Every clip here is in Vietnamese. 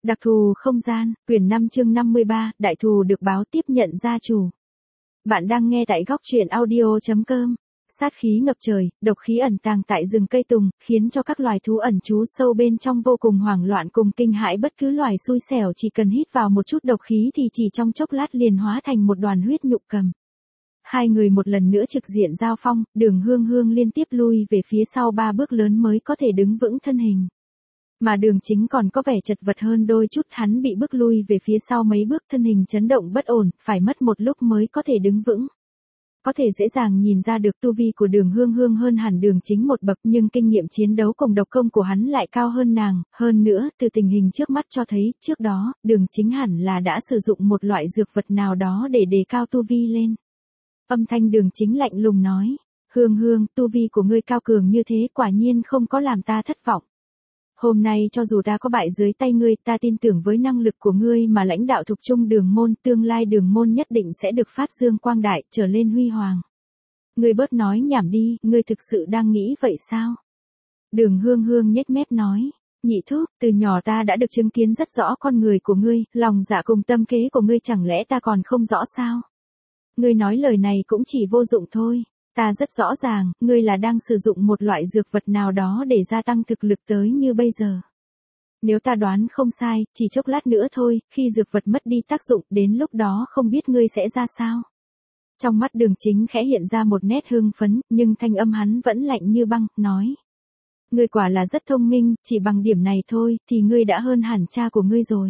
Đặc thù không gian, quyển 5 chương 53, đại thù được báo tiếp nhận gia chủ. Bạn đang nghe tại góc truyện audio.com. Sát khí ngập trời, độc khí ẩn tàng tại rừng cây tùng, khiến cho các loài thú ẩn trú sâu bên trong vô cùng hoảng loạn cùng kinh hãi. Bất cứ loài xui xẻo chỉ cần hít vào một chút độc khí thì chỉ trong chốc lát liền hóa thành một đoàn huyết nhục cầm. Hai người một lần nữa trực diện giao phong, Đường Hương Hương liên tiếp lui về phía sau 3 bước lớn mới có thể đứng vững thân hình. Mà Đường Chính còn có vẻ chật vật hơn đôi chút, hắn bị bước lui về phía sau mấy bước, thân hình chấn động bất ổn, phải mất một lúc mới có thể đứng vững. Có thể dễ dàng nhìn ra được tu vi của Đường Hương Hương hơn hẳn Đường Chính một bậc, nhưng kinh nghiệm chiến đấu cùng độc công của hắn lại cao hơn nàng, hơn nữa, từ tình hình trước mắt cho thấy, trước đó, Đường Chính hẳn là đã sử dụng một loại dược vật nào đó để đề cao tu vi lên. Âm thanh Đường Chính lạnh lùng nói, Hương Hương, tu vi của ngươi cao cường như thế quả nhiên không có làm ta thất vọng. Hôm nay cho dù ta có bại dưới tay ngươi, ta tin tưởng với năng lực của ngươi mà lãnh đạo thục trung Đường môn, tương lai Đường môn nhất định sẽ được phát dương quang đại, trở lên huy hoàng. Ngươi bớt nói nhảm đi, ngươi thực sự đang nghĩ vậy sao? Đường Hương Hương nhếch mép nói, nhị thúc, từ nhỏ ta đã được chứng kiến rất rõ con người của ngươi, lòng dạ cùng tâm kế của ngươi chẳng lẽ ta còn không rõ sao? Ngươi nói lời này cũng chỉ vô dụng thôi. Ta rất rõ ràng, ngươi là đang sử dụng một loại dược vật nào đó để gia tăng thực lực tới như bây giờ. Nếu ta đoán không sai, chỉ chốc lát nữa thôi, khi dược vật mất đi tác dụng, đến lúc đó không biết ngươi sẽ ra sao. Trong mắt Đường Chính khẽ hiện ra một nét hưng phấn, nhưng thanh âm hắn vẫn lạnh như băng, nói. Ngươi quả là rất thông minh, chỉ bằng điểm này thôi, thì ngươi đã hơn hẳn cha của ngươi rồi.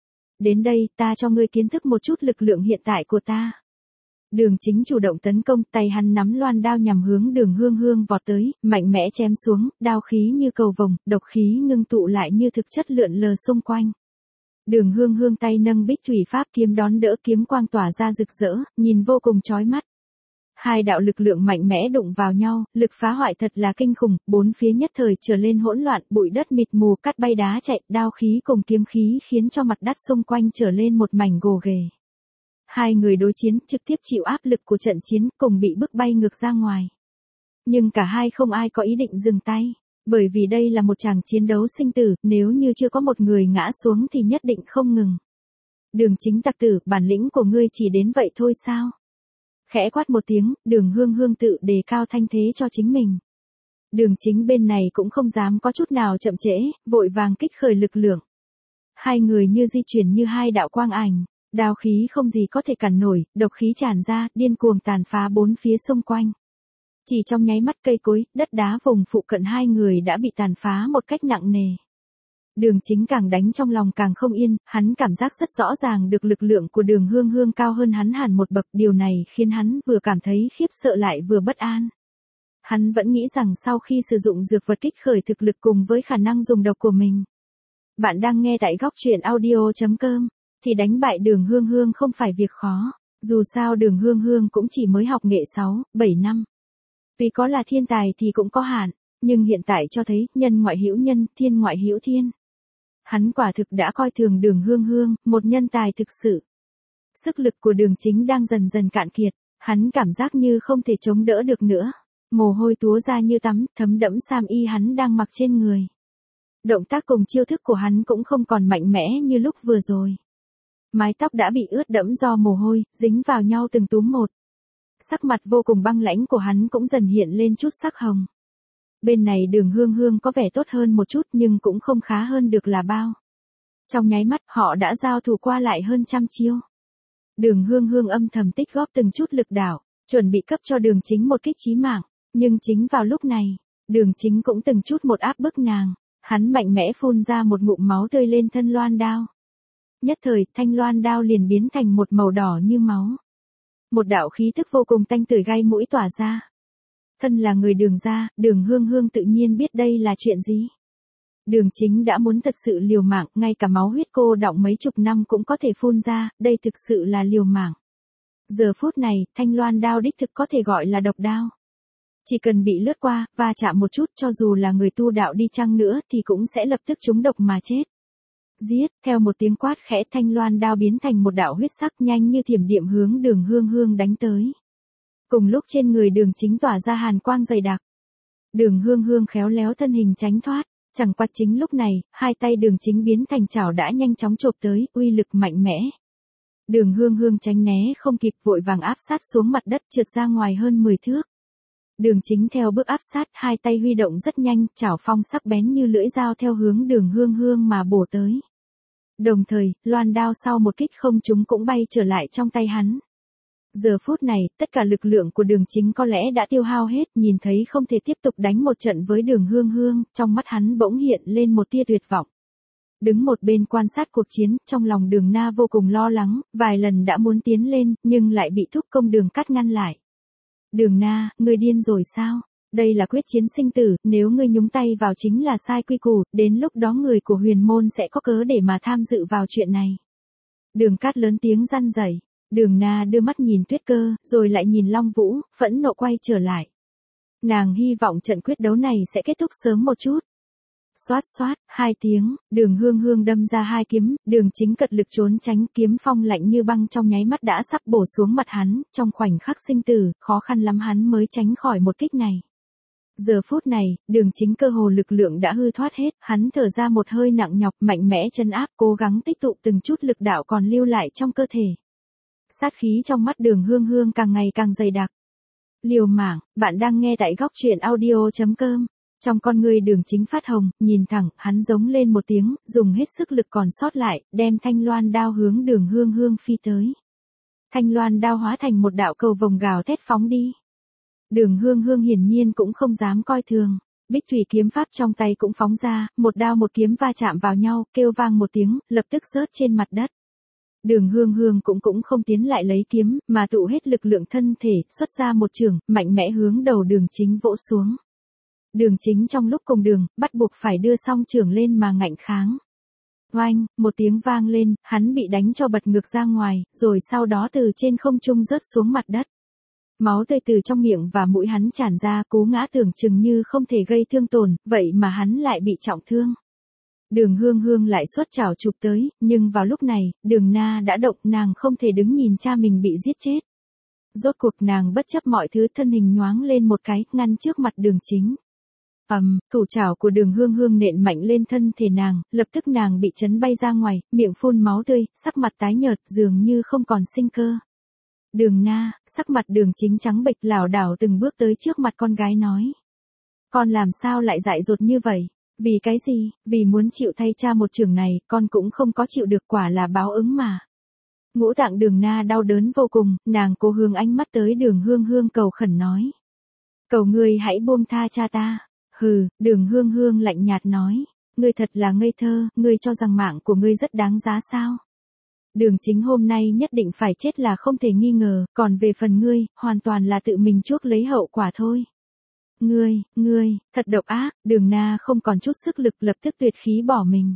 Đến đây, ta cho ngươi kiến thức một chút lực lượng hiện tại của ta. Đường Chính chủ động tấn công, tay hắn nắm loan đao nhằm hướng Đường Hương Hương vọt tới, mạnh mẽ chém xuống, đao khí như cầu vồng, độc khí ngưng tụ lại như thực chất lượn lờ xung quanh. Đường Hương Hương tay nâng Bích Thủy Pháp kiếm đón đỡ, kiếm quang tỏa ra rực rỡ, nhìn vô cùng chói mắt. Hai đạo lực lượng mạnh mẽ đụng vào nhau, lực phá hoại thật là kinh khủng, bốn phía nhất thời trở lên hỗn loạn, bụi đất mịt mù, cát bay đá chạy, đao khí cùng kiếm khí khiến cho mặt đất xung quanh trở lên một mảnh gồ ghề. Hai người đối chiến, trực tiếp chịu áp lực của trận chiến, cùng bị bức bay ngược ra ngoài. Nhưng cả hai không ai có ý định dừng tay, bởi vì đây là một tràng chiến đấu sinh tử, nếu như chưa có một người ngã xuống thì nhất định không ngừng. Đường Chính tặc tử, bản lĩnh của ngươi chỉ đến vậy thôi sao? Khẽ quát một tiếng, Đường Hương Hương tự đề cao thanh thế cho chính mình. Đường Chính bên này cũng không dám có chút nào chậm trễ, vội vàng kích khởi lực lượng. Hai người như di chuyển như hai đạo quang ảnh. Đao khí không gì có thể cản nổi, độc khí tràn ra, điên cuồng tàn phá bốn phía xung quanh. Chỉ trong nháy mắt cây cối, đất đá vùng phụ cận hai người đã bị tàn phá một cách nặng nề. Đường Chính càng đánh trong lòng càng không yên, hắn cảm giác rất rõ ràng được lực lượng của Đường Hương Hương cao hơn hắn hẳn một bậc, điều này khiến hắn vừa cảm thấy khiếp sợ lại vừa bất an. Hắn vẫn nghĩ rằng sau khi sử dụng dược vật kích khởi thực lực cùng với khả năng dùng độc của mình. Bạn đang nghe tại góc truyện audio.com. Thì đánh bại Đường Hương Hương không phải việc khó, dù sao Đường Hương Hương cũng chỉ mới học nghệ 6, 7 năm. Vì có là thiên tài thì cũng có hạn, nhưng hiện tại cho thấy nhân ngoại hữu nhân, thiên ngoại hữu thiên. Hắn quả thực đã coi thường Đường Hương Hương, một nhân tài thực sự. Sức lực của Đường Chính đang dần dần cạn kiệt, hắn cảm giác như không thể chống đỡ được nữa. Mồ hôi túa ra như tắm, thấm đẫm sam y hắn đang mặc trên người. Động tác cùng chiêu thức của hắn cũng không còn mạnh mẽ như lúc vừa rồi. Mái tóc đã bị ướt đẫm do mồ hôi, dính vào nhau từng túm một. Sắc mặt vô cùng băng lãnh của hắn cũng dần hiện lên chút sắc hồng. Bên này Đường Hương Hương có vẻ tốt hơn một chút nhưng cũng không khá hơn được là bao. Trong nháy mắt họ đã giao thủ qua lại hơn trăm chiêu. Đường Hương Hương âm thầm tích góp từng chút lực đảo, chuẩn bị cấp cho Đường Chính một kích chí mạng. Nhưng chính vào lúc này, Đường Chính cũng từng chút một áp bức nàng. Hắn mạnh mẽ phun ra một ngụm máu tươi lên thân loan đao. Nhất thời, thanh loan đao liền biến thành một màu đỏ như máu. Một đạo khí thức vô cùng tanh tưởi gai mũi tỏa ra. Thân là người Đường gia, Đường Hương Hương tự nhiên biết đây là chuyện gì. Đường Chính đã muốn thật sự liều mạng, ngay cả máu huyết cô đọng mấy chục năm cũng có thể phun ra, đây thực sự là liều mạng. Giờ phút này, thanh loan đao đích thực có thể gọi là độc đao. Chỉ cần bị lướt qua, va chạm một chút cho dù là người tu đạo đi chăng nữa thì cũng sẽ lập tức trúng độc mà chết. Giết, theo một tiếng quát khẽ thanh loan đao biến thành một đạo huyết sắc nhanh như thiểm điện hướng Đường Hương Hương đánh tới. Cùng lúc trên người Đường Chính tỏa ra hàn quang dày đặc. Đường Hương Hương khéo léo thân hình tránh thoát, Chẳng qua chính lúc này, hai tay Đường Chính biến thành chảo đã nhanh chóng chộp tới, uy lực mạnh mẽ. Đường Hương Hương tránh né không kịp, vội vàng áp sát xuống mặt đất, trượt ra ngoài hơn 10 thước. Đường Chính theo bước áp sát, hai tay huy động rất nhanh, chảo phong sắc bén như lưỡi dao theo hướng Đường Hương Hương mà bổ tới. Đồng thời, loan đao sau một kích không trúng cũng bay trở lại trong tay hắn. Giờ phút này, tất cả lực lượng của Đường Chính có lẽ đã tiêu hao hết, nhìn thấy không thể tiếp tục đánh một trận với Đường Hương Hương, trong mắt hắn bỗng hiện lên một tia tuyệt vọng. Đứng một bên quan sát cuộc chiến, trong lòng Đường Na vô cùng lo lắng, vài lần đã muốn tiến lên, nhưng lại bị thúc công Đường Cát ngăn lại. Đường Na, ngươi điên rồi sao? Đây là quyết chiến sinh tử, nếu ngươi nhúng tay vào chính là sai quy củ, đến lúc đó người của huyền môn sẽ có cớ để mà tham dự vào chuyện này. Đường Cát lớn tiếng răn rẩy. Đường Na đưa mắt nhìn Tuyết Cơ, rồi lại nhìn Long Vũ, phẫn nộ quay trở lại. Nàng hy vọng trận quyết đấu này sẽ kết thúc sớm một chút. Xoát xoát, hai tiếng, Đường Hương Hương đâm ra hai kiếm, Đường Chính cật lực trốn tránh, kiếm phong lạnh như băng trong nháy mắt đã sắp bổ xuống mặt hắn, trong khoảnh khắc sinh tử, khó khăn lắm hắn mới tránh khỏi một kích này. Giờ phút này, Đường Chính cơ hồ lực lượng đã hư thoát hết, hắn thở ra một hơi nặng nhọc, mạnh mẽ chân áp, cố gắng tích tụ từng chút lực đạo còn lưu lại trong cơ thể. Sát khí trong mắt Đường Hương Hương càng ngày càng dày đặc. Liều mạng, bạn đang nghe tại góc truyện audio.com. Trong con người Đường Chính phát hồng, nhìn thẳng, hắn giống lên một tiếng, dùng hết sức lực còn sót lại, đem thanh loan đao hướng Đường Hương Hương phi tới. Thanh loan đao hóa thành một đạo cầu vồng gào thét phóng đi. Đường Hương Hương hiển nhiên cũng không dám coi thường. Bích thủy kiếm pháp trong tay cũng phóng ra, một đao một kiếm va chạm vào nhau, kêu vang một tiếng, lập tức rớt trên mặt đất. Đường Hương Hương cũng không tiến lại lấy kiếm, mà tụ hết lực lượng thân thể, xuất ra một chưởng, mạnh mẽ hướng đầu Đường Chính vỗ xuống. Đường Chính trong lúc cùng đường, bắt buộc phải đưa song chưởng lên mà ngạnh kháng. Oanh, một tiếng vang lên, hắn bị đánh cho bật ngược ra ngoài, rồi sau đó từ trên không trung rớt xuống mặt đất. Máu tươi từ trong miệng và mũi hắn tràn ra, cú ngã tưởng chừng như không thể gây thương tổn, vậy mà hắn lại bị trọng thương. Đường Hương Hương lại xuất chảo chụp tới, nhưng vào lúc này, Đường Na đã động, nàng không thể đứng nhìn cha mình bị giết chết. Rốt cuộc nàng bất chấp mọi thứ, thân hình nhoáng lên một cái, ngăn trước mặt Đường Chính. Cửu chảo của Đường Hương Hương nện mạnh lên thân thể nàng, lập tức nàng bị chấn bay ra ngoài, miệng phun máu tươi, sắc mặt tái nhợt, dường như không còn sinh cơ. Đường Na, sắc mặt Đường Chính trắng bệch, lảo đảo từng bước tới trước mặt con gái nói. Con làm sao lại dại dột như vậy? Vì cái gì? Vì muốn chịu thay cha một chưởng này, con cũng không có chịu được, quả là báo ứng mà. Ngũ tạng Đường Na đau đớn vô cùng, nàng cố hướng ánh mắt tới Đường Hương Hương cầu khẩn nói. Cầu ngươi hãy buông tha cha ta. Hừ, Đường Hương Hương lạnh nhạt nói. Ngươi thật là ngây thơ, ngươi cho rằng mạng của ngươi rất đáng giá sao? Đường Chính hôm nay nhất định phải chết là không thể nghi ngờ, còn về phần ngươi, hoàn toàn là tự mình chuốc lấy hậu quả thôi. Ngươi, thật độc ác, Đường Na không còn chút sức lực, lập tức tuyệt khí bỏ mình.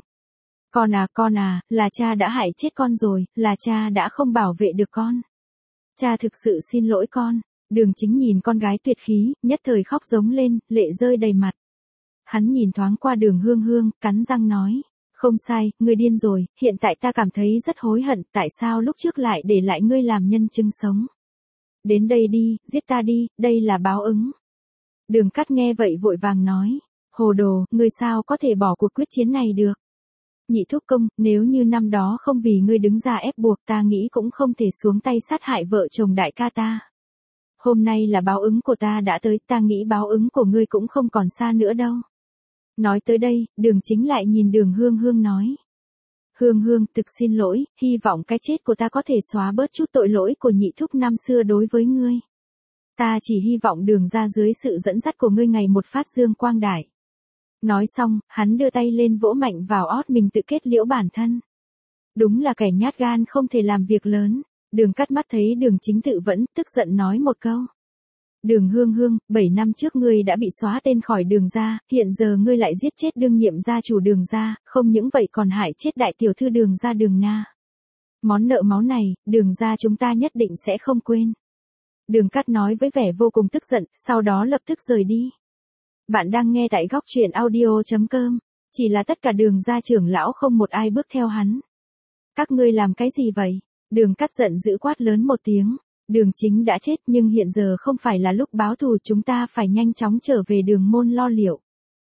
Con à, là cha đã hại chết con rồi, là cha đã không bảo vệ được con. Cha thực sự xin lỗi con. Đường Chính nhìn con gái tuyệt khí, nhất thời khóc giống lên, lệ rơi đầy mặt. Hắn nhìn thoáng qua Đường Hương Hương, cắn răng nói. Không sai, ngươi điên rồi, hiện tại ta cảm thấy rất hối hận, tại sao lúc trước lại để lại ngươi làm nhân chứng sống. Đến đây đi, giết ta đi, đây là báo ứng. Đường Cát nghe vậy vội vàng nói. Hồ đồ, ngươi sao có thể bỏ cuộc quyết chiến này được. Nhị thúc công, nếu như năm đó không vì ngươi đứng ra ép buộc, ta nghĩ cũng không thể xuống tay sát hại vợ chồng đại ca ta. Hôm nay là báo ứng của ta đã tới, ta nghĩ báo ứng của ngươi cũng không còn xa nữa đâu. Nói tới đây, Đường Chính lại nhìn Đường Hương Hương nói. Hương Hương, thực xin lỗi, hy vọng cái chết của ta có thể xóa bớt chút tội lỗi của nhị thúc năm xưa đối với ngươi. Ta chỉ hy vọng Đường ra dưới sự dẫn dắt của ngươi ngày một phát dương quang đại. Nói xong, hắn đưa tay lên vỗ mạnh vào ót mình tự kết liễu bản thân. Đúng là kẻ nhát gan không thể làm việc lớn. Đường Cát mắt thấy Đường Chính tự vẫn, tức giận nói một câu. Đường Hương Hương, 7 năm trước ngươi đã bị xóa tên khỏi Đường gia, hiện giờ ngươi lại giết chết đương nhiệm gia chủ Đường gia, không những vậy còn hại chết đại tiểu thư Đường gia Đường Na. Món nợ máu này, Đường gia chúng ta nhất định sẽ không quên. Đường Cát nói với vẻ vô cùng tức giận, sau đó lập tức rời đi. Bạn đang nghe tại góc truyện audio.com, chỉ là tất cả Đường gia trưởng lão không một ai bước theo hắn. Các ngươi làm cái gì vậy? Đường Cát giận dữ quát lớn một tiếng. Đường Chính đã chết nhưng hiện giờ không phải là lúc báo thù, chúng ta phải nhanh chóng trở về Đường môn lo liệu.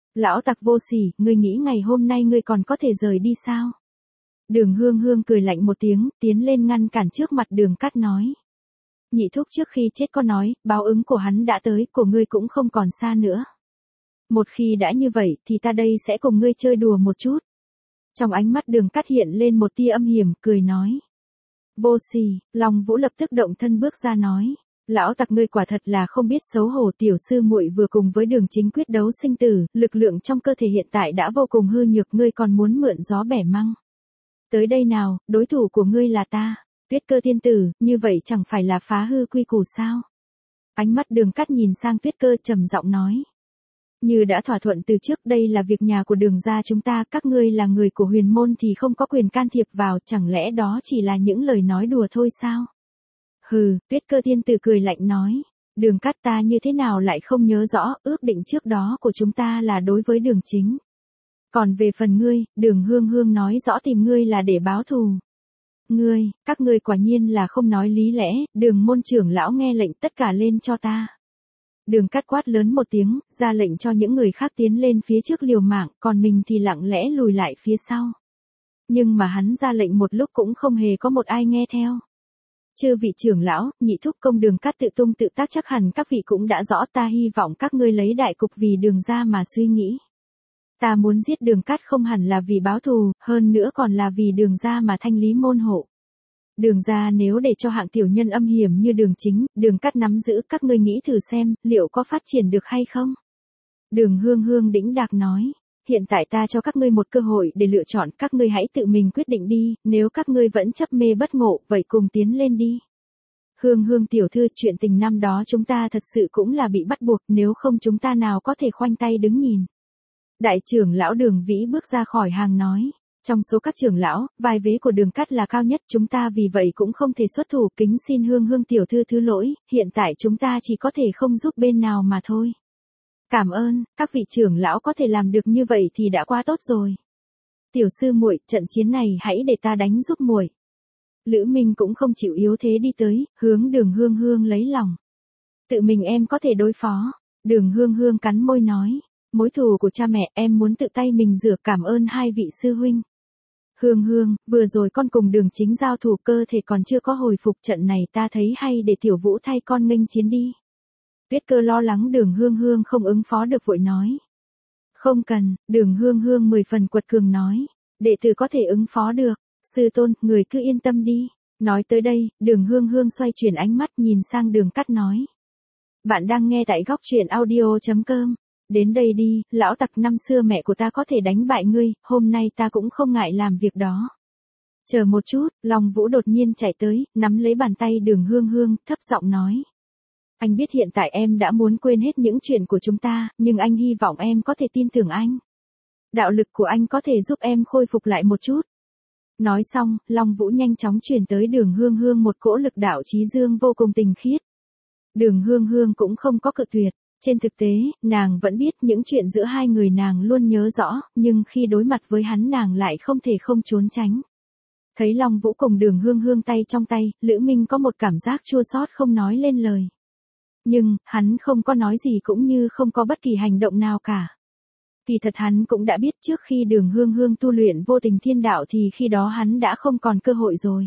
Lão tặc vô sỉ, ngươi nghĩ ngày hôm nay ngươi còn có thể rời đi sao? Đường Hương Hương cười lạnh một tiếng, tiến lên ngăn cản trước mặt Đường Cát nói. Nhị thúc trước khi chết có nói, báo ứng của hắn đã tới, của ngươi cũng không còn xa nữa. Một khi đã như vậy thì ta đây sẽ cùng ngươi chơi đùa một chút. Trong ánh mắt Đường Cát hiện lên một tia âm hiểm, cười nói. Vô sỉ, Long Vũ lập tức động thân bước ra nói. Lão tặc ngươi quả thật là không biết xấu hổ, tiểu sư muội vừa cùng với Đường Chính quyết đấu sinh tử, lực lượng trong cơ thể hiện tại đã vô cùng hư nhược, ngươi còn muốn mượn gió bẻ măng. Tới đây nào, đối thủ của ngươi là ta, Tuyết Cơ tiên tử, như vậy chẳng phải là phá hư quy củ sao? Ánh mắt Đường Cát nhìn sang Tuyết Cơ trầm giọng nói. Như đã thỏa thuận từ trước, đây là việc nhà của Đường gia chúng ta, các ngươi là người của huyền môn thì không có quyền can thiệp vào, chẳng lẽ đó chỉ là những lời nói đùa thôi sao? Hừ, Tuyết Cơ tiên tử cười lạnh nói. Đường Cát ta như thế nào lại không nhớ rõ, ước định trước đó của chúng ta là đối với Đường Chính. Còn về phần ngươi, Đường Hương Hương nói rõ tìm ngươi là để báo thù. Các ngươi quả nhiên là không nói lý lẽ, Đường môn trưởng lão nghe lệnh tất cả lên cho ta. Đường Cát quát lớn một tiếng, ra lệnh cho những người khác tiến lên phía trước liều mạng, còn mình thì lặng lẽ lùi lại phía sau. Nhưng mà hắn ra lệnh một lúc cũng không hề có một ai nghe theo. Chư vị trưởng lão, nhị thúc công, Đường Cát tự tung tự tác, chắc hẳn các vị cũng đã rõ, ta hy vọng các ngươi lấy đại cục vì Đường gia mà suy nghĩ. Ta muốn giết Đường Cát không hẳn là vì báo thù, hơn nữa còn là vì Đường gia mà thanh lý môn hộ. Đường gia nếu để cho hạng tiểu nhân âm hiểm như Đường Chính, Đường Cát nắm giữ, các ngươi nghĩ thử xem, liệu có phát triển được hay không? Đường Hương Hương đĩnh đạc nói, hiện tại ta cho các ngươi một cơ hội để lựa chọn, các ngươi hãy tự mình quyết định đi, nếu các ngươi vẫn chấp mê bất ngộ, vậy cùng tiến lên đi. Hương Hương tiểu thư, chuyện tình năm đó chúng ta thật sự cũng là bị bắt buộc, nếu không chúng ta nào có thể khoanh tay đứng nhìn. Đại trưởng lão Đường Vĩ bước ra khỏi hàng nói. Trong số các trưởng lão, vai vế của Đường Cát là cao nhất, chúng ta vì vậy cũng không thể xuất thủ, kính xin Hương Hương tiểu thư thứ lỗi, hiện tại chúng ta chỉ có thể không giúp bên nào mà thôi. Cảm ơn, các vị trưởng lão có thể làm được như vậy thì đã quá tốt rồi. Tiểu sư muội, trận chiến này hãy để ta đánh giúp muội. Lữ Minh cũng không chịu yếu thế đi tới, hướng Đường Hương Hương lấy lòng. Tự mình em có thể đối phó. Đường Hương Hương cắn môi nói. Mối thù của cha mẹ em muốn tự tay mình rửa, cảm ơn hai vị sư huynh. Hương Hương, vừa rồi con cùng Đường Chính giao thủ, cơ thể còn chưa có hồi phục, trận này ta thấy hay để Tiểu Vũ thay con nghênh chiến đi. Tuyết Cơ lo lắng Đường Hương Hương không ứng phó được vội nói. Không cần, Đường Hương Hương 10 phần quật cường nói. Đệ tử có thể ứng phó được. Sư tôn, người cứ yên tâm đi. Nói tới đây, Đường Hương Hương xoay chuyển ánh mắt nhìn sang Đường Cát nói. Bạn đang nghe tại góc truyện audio.com. Đến đây đi, lão tặc, năm xưa mẹ của ta có thể đánh bại ngươi, hôm nay ta cũng không ngại làm việc đó. Chờ một chút, Long Vũ đột nhiên chạy tới, nắm lấy bàn tay Đường Hương Hương, thấp giọng nói. Anh biết hiện tại em đã muốn quên hết những chuyện của chúng ta, nhưng anh hy vọng em có thể tin tưởng anh. Đạo lực của anh có thể giúp em khôi phục lại một chút. Nói xong, Long Vũ nhanh chóng truyền tới Đường Hương Hương một cỗ lực đạo chí dương vô cùng tinh khiết. Đường Hương Hương cũng không có cự tuyệt. Trên thực tế, nàng vẫn biết những chuyện giữa hai người nàng luôn nhớ rõ, nhưng khi đối mặt với hắn nàng lại không thể không trốn tránh. Thấy Long Vũ cùng Đường Hương Hương tay trong tay, Lữ Minh có một cảm giác chua xót không nói lên lời. Nhưng, hắn không có nói gì cũng như không có bất kỳ hành động nào cả. Kỳ thật hắn cũng đã biết trước khi Đường Hương Hương tu luyện vô tình thiên đạo thì khi đó hắn đã không còn cơ hội rồi.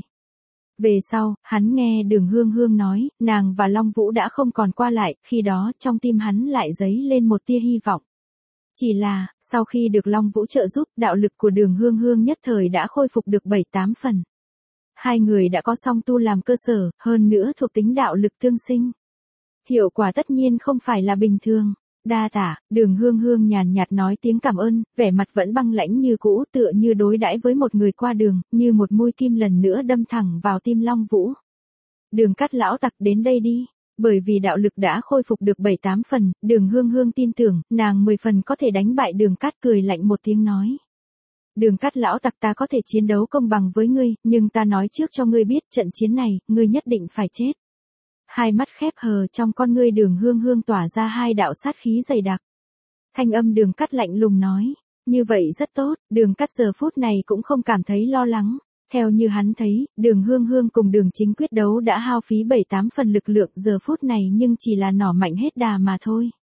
Về sau, hắn nghe Đường Hương Hương nói, nàng và Long Vũ đã không còn qua lại, khi đó trong tim hắn lại dấy lên một tia hy vọng. Chỉ là, sau khi được Long Vũ trợ giúp, đạo lực của Đường Hương Hương nhất thời đã khôi phục được 7-8 phần. Hai người đã có song tu làm cơ sở, hơn nữa thuộc tính đạo lực tương sinh. Hiệu quả tất nhiên không phải là bình thường. Đa tả, Đường Hương Hương nhàn nhạt nói tiếng cảm ơn, vẻ mặt vẫn băng lãnh như cũ, tựa như đối đãi với một người qua đường, như một mũi kim lần nữa đâm thẳng vào tim Long Vũ. Đường Cát lão tặc, đến đây đi. Bởi vì đạo lực đã khôi phục được 7-8 phần, Đường Hương Hương tin tưởng, nàng 10 phần có thể đánh bại Đường Cát, cười lạnh một tiếng nói. Đường Cát lão tặc, ta có thể chiến đấu công bằng với ngươi, nhưng ta nói trước cho ngươi biết, trận chiến này, ngươi nhất định phải chết. Hai mắt khép hờ, trong con ngươi Đường Hương Hương tỏa ra hai đạo sát khí dày đặc. Thanh âm Đường Cát lạnh lùng nói, như vậy rất tốt, Đường Cát giờ phút này cũng không cảm thấy lo lắng. Theo như hắn thấy, Đường Hương Hương cùng Đường Chính quyết đấu đã hao phí 7-8 phần lực lượng giờ phút này nhưng chỉ là nỏ mạnh hết đà mà thôi.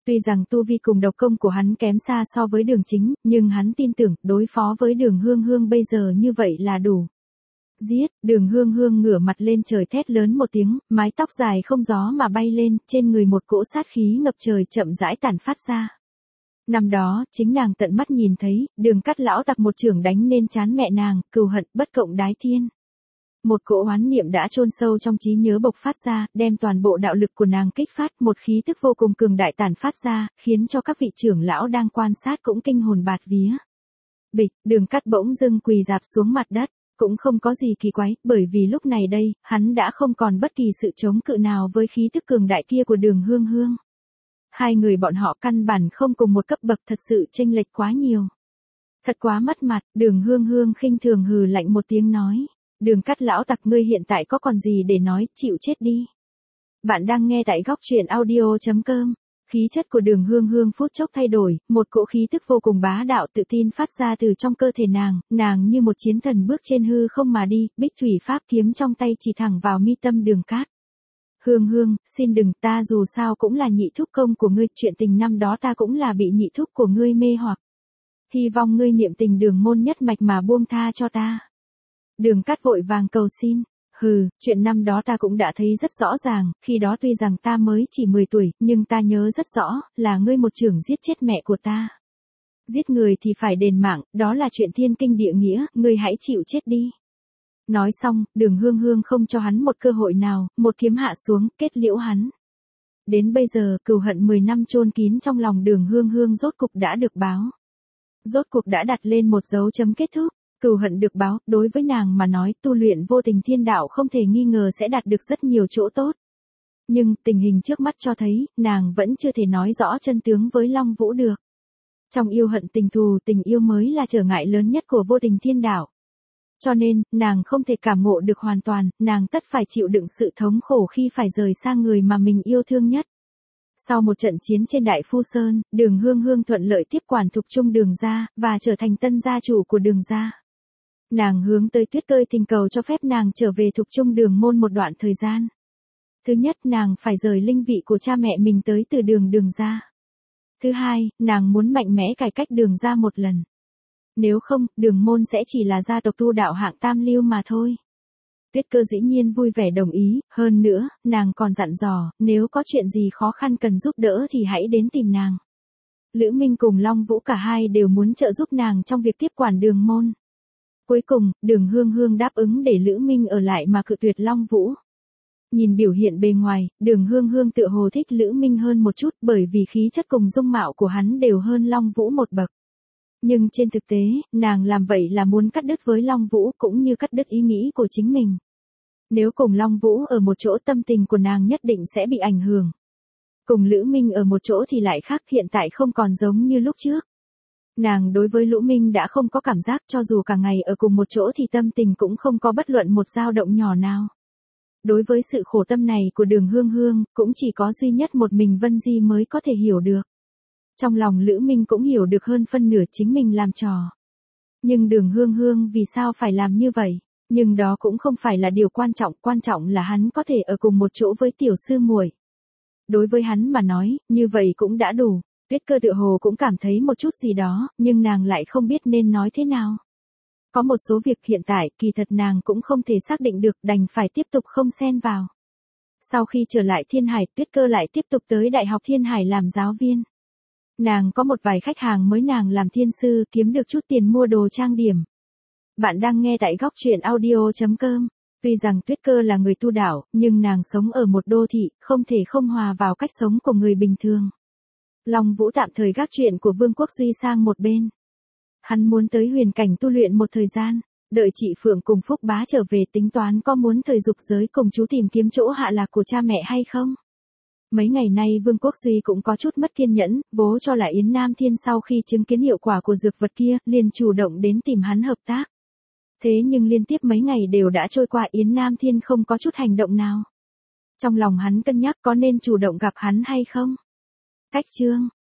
Tuy rằng tu vi cùng độc công của hắn kém xa so với Đường Chính, nhưng hắn tin tưởng đối phó với Đường Hương Hương bây giờ như vậy là đủ. Giết, Đường Hương Hương ngửa mặt lên trời thét lớn một tiếng, mái tóc dài không gió mà bay lên, trên người một cỗ sát khí ngập trời chậm rãi tản phát ra. Năm đó, chính nàng tận mắt nhìn thấy, Đường Cát lão tặc một chưởng đánh lên trán mẹ nàng, cừu hận bất cộng đái thiên. Một cỗ oán niệm đã chôn sâu trong trí nhớ bộc phát ra, đem toàn bộ đạo lực của nàng kích phát, một khí tức vô cùng cường đại tản phát ra, khiến cho các vị trưởng lão đang quan sát cũng kinh hồn bạt vía. Bịch, Đường Cát bỗng dưng quỳ rạp xuống mặt đất, cũng không có gì kỳ quái, bởi vì lúc này đây, hắn đã không còn bất kỳ sự chống cự nào với khí tức cường đại kia của Đường Hương Hương. Hai người bọn họ căn bản không cùng một cấp bậc, thật sự chênh lệch quá nhiều. Thật quá mất mặt, Đường Hương Hương khinh thường hừ lạnh một tiếng nói. Đường Cát lão tặc, ngươi hiện tại có còn gì để nói, chịu chết đi. Bạn đang nghe tại góc truyện audio.com. Khí chất của Đường Hương Hương phút chốc thay đổi, một cỗ khí tức vô cùng bá đạo tự tin phát ra từ trong cơ thể nàng như một chiến thần bước trên hư không mà đi, bích thủy pháp kiếm trong tay chỉ thẳng vào mi tâm Đường Cát. Hương Hương, xin đừng, ta dù sao cũng là nhị thúc công của ngươi, chuyện tình năm đó ta cũng là bị nhị thúc của ngươi mê hoặc. Hy vọng ngươi niệm tình Đường môn nhất mạch mà buông tha cho ta. Đường Cát vội vàng cầu xin. Hừ, chuyện năm đó ta cũng đã thấy rất rõ ràng, khi đó tuy rằng ta mới chỉ 10 tuổi, nhưng ta nhớ rất rõ, là ngươi một chưởng giết chết mẹ của ta. Giết người thì phải đền mạng, đó là chuyện thiên kinh địa nghĩa, ngươi hãy chịu chết đi. Nói xong, Đường Hương Hương không cho hắn một cơ hội nào, một kiếm hạ xuống, kết liễu hắn. Đến bây giờ, cừu hận 10 năm chôn kín trong lòng Đường Hương Hương rốt cục đã được báo. Rốt cục đã đặt lên một dấu chấm kết thúc. Cừu hận được báo, đối với nàng mà nói, tu luyện vô tình thiên đạo không thể nghi ngờ sẽ đạt được rất nhiều chỗ tốt. Nhưng, tình hình trước mắt cho thấy, nàng vẫn chưa thể nói rõ chân tướng với Long Vũ được. Trong yêu hận tình thù, tình yêu mới là trở ngại lớn nhất của vô tình thiên đạo. Cho nên, nàng không thể cảm ngộ được hoàn toàn, nàng tất phải chịu đựng sự thống khổ khi phải rời xa người mà mình yêu thương nhất. Sau một trận chiến trên Đại Phu Sơn, Đường Hương Hương thuận lợi tiếp quản Thục Trung Đường gia, và trở thành tân gia chủ của Đường gia. Nàng hướng tới Tuyết Cơ thỉnh cầu cho phép nàng trở về Thục Trung Đường môn một đoạn thời gian. Thứ nhất, nàng phải rời linh vị của cha mẹ mình tới từ Đường gia. Thứ hai, nàng muốn mạnh mẽ cải cách Đường gia một lần. Nếu không, Đường môn sẽ chỉ là gia tộc tu đạo hạng tam lưu mà thôi. Tuyết Cơ dĩ nhiên vui vẻ đồng ý, hơn nữa, nàng còn dặn dò, nếu có chuyện gì khó khăn cần giúp đỡ thì hãy đến tìm nàng. Lữ Minh cùng Long Vũ cả hai đều muốn trợ giúp nàng trong việc tiếp quản Đường môn. Cuối cùng, Đường Hương Hương đáp ứng để Lữ Minh ở lại mà cự tuyệt Long Vũ. Nhìn biểu hiện bề ngoài, Đường Hương Hương tựa hồ thích Lữ Minh hơn một chút, bởi vì khí chất cùng dung mạo của hắn đều hơn Long Vũ một bậc. Nhưng trên thực tế, nàng làm vậy là muốn cắt đứt với Long Vũ cũng như cắt đứt ý nghĩ của chính mình. Nếu cùng Long Vũ ở một chỗ, tâm tình của nàng nhất định sẽ bị ảnh hưởng. Cùng Lữ Minh ở một chỗ thì lại khác, hiện tại không còn giống như lúc trước. Nàng đối với Lữ Minh đã không có cảm giác, cho dù cả ngày ở cùng một chỗ thì tâm tình cũng không có bất luận một dao động nhỏ nào. Đối với sự khổ tâm này của Đường Hương Hương, cũng chỉ có duy nhất một mình Vân Di mới có thể hiểu được. Trong lòng Lữ Minh cũng hiểu được hơn phân nửa chính mình làm trò. Nhưng Đường Hương Hương vì sao phải làm như vậy? Nhưng đó cũng không phải là điều quan trọng là hắn có thể ở cùng một chỗ với tiểu sư muội. Đối với hắn mà nói, như vậy cũng đã đủ. Tuyết Cơ tựa hồ cũng cảm thấy một chút gì đó, nhưng nàng lại không biết nên nói thế nào. Có một số việc hiện tại, kỳ thật nàng cũng không thể xác định được, đành phải tiếp tục không xen vào. Sau khi trở lại Thiên Hải, Tuyết Cơ lại tiếp tục tới Đại học Thiên Hải làm giáo viên. Nàng có một vài khách hàng mới nàng làm thiên sư, kiếm được chút tiền mua đồ trang điểm. Bạn đang nghe tại góc truyện audio.com. Tuy rằng Tuyết Cơ là người tu đạo, nhưng nàng sống ở một đô thị, không thể không hòa vào cách sống của người bình thường. Long Vũ tạm thời gác chuyện của Vương Quốc Duy sang một bên. Hắn muốn tới huyền cảnh tu luyện một thời gian, đợi chị Phượng cùng Phúc Bá trở về tính toán có muốn thời dục giới cùng chú tìm kiếm chỗ hạ lạc của cha mẹ hay không. Mấy ngày nay Vương Quốc Duy cũng có chút mất kiên nhẫn, bố cho là Yến Nam Thiên sau khi chứng kiến hiệu quả của dược vật kia, liền chủ động đến tìm hắn hợp tác. Thế nhưng liên tiếp mấy ngày đều đã trôi qua, Yến Nam Thiên không có chút hành động nào. Trong lòng hắn cân nhắc có nên chủ động gặp hắn hay không. Cách chương